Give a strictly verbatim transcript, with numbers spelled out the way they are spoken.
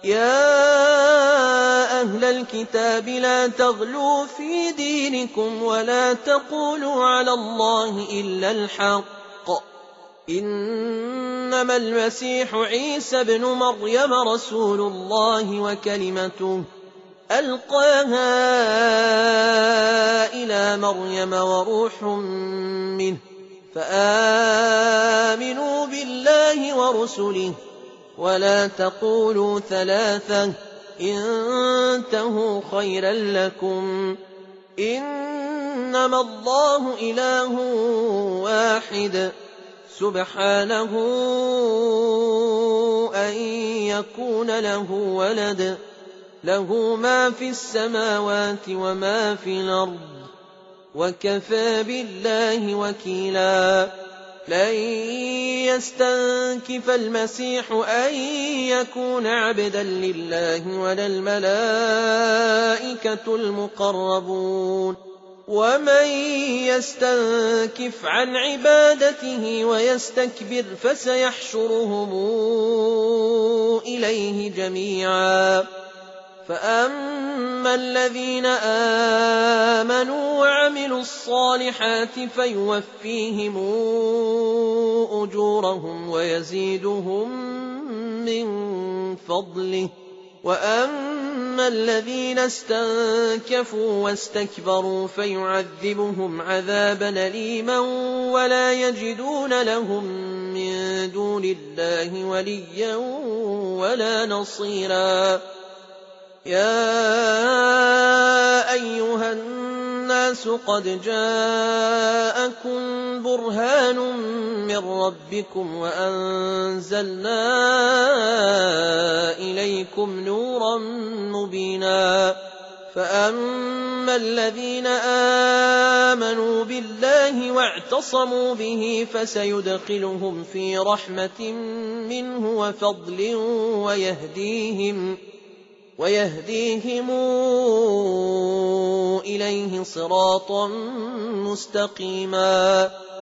يا أهل الكتاب لا تغلوا في دينكم ولا تقولوا على الله إلا الحق إنما المسيح عيسى بن مريم رسول الله وكلمته ألقاها إلى مريم وروح منه فآمنوا بالله ورسله ولا تقولوا ثلاثة انتهوا خيرا لكم إنما الله إله واحد سبحانه أن يكون له ولد له ما في السماوات وما في الأرض وكفى بالله وكيلا لن يستنكف المسيح أن يكون عبدا لله ولا الملائكة المقربون ومن يستنكف عن عبادته ويستكبر فسيحشرهم إليه جميعا فأما الذين آمنوا وعملوا الصالحات فيوفيهم أجورهم ويزيدهم من فضله وأما الذين استنكفوا واستكبروا فيعذبهم عذابا أليما ولا يجدون لهم من دون الله وليا ولا نصيرا يا أيها الناس قد جاءكم برهان من ربكم وأنزلنا إليكم نورا مبينا فأما الذين آمنوا بالله واعتصموا به فسيدخلهم في رحمة منه وفضل ويهديهم ويهديهم إليه صراطا مستقيما